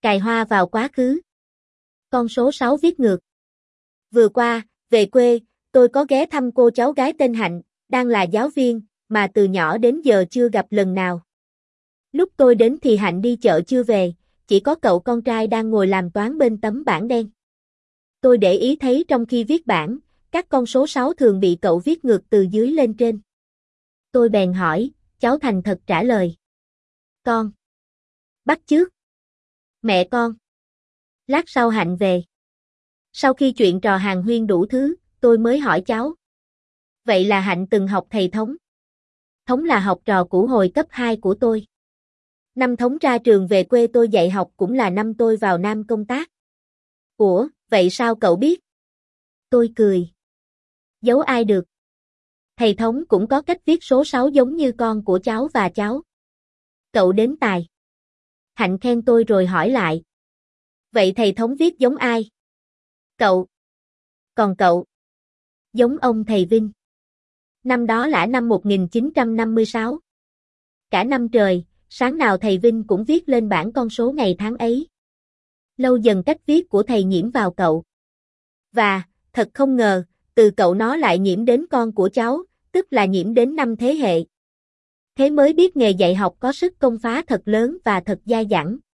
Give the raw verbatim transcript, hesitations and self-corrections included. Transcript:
Cài hoa vào quá khứ. Con số sáu viết ngược. Vừa qua, về quê, tôi có ghé thăm cô cháu gái tên Hạnh, đang là giáo viên, mà từ nhỏ đến giờ chưa gặp lần nào. Lúc tôi đến thì Hạnh đi chợ chưa về, chỉ có cậu con trai đang ngồi làm toán bên tấm bảng đen. Tôi để ý thấy trong khi viết bảng, các con số sáu thường bị cậu viết ngược từ dưới lên trên. Tôi bèn hỏi, cháu thành thật trả lời. Con. Bắt chước. Mẹ con. Lát sau Hạnh về. Sau khi chuyện trò hàng huyên đủ thứ, tôi mới hỏi cháu. Vậy là Hạnh từng học thầy Thống. Thống là học trò cũ hồi cấp hai của tôi. Năm Thống ra trường về quê tôi dạy học cũng là năm tôi vào Nam công tác. Ủa, vậy sao cậu biết? Tôi cười. Giấu ai được. Thầy Thống cũng có cách viết số sáu giống như con của cháu và cháu. Cậu đến tài. Hạnh khen tôi rồi hỏi lại. Vậy thầy Thống viết giống ai? Cậu. Còn cậu? Giống ông thầy Vinh. Năm đó là năm một nghìn chín trăm năm mươi sáu. Cả năm trời, sáng nào thầy Vinh cũng viết lên bảng con số ngày tháng ấy. Lâu dần cách viết của thầy nhiễm vào cậu. Và, thật không ngờ, từ cậu nó lại nhiễm đến con của cháu, tức là nhiễm đến năm thế hệ. Thế mới biết nghề dạy học có sức công phá thật lớn và thật dai dẳng.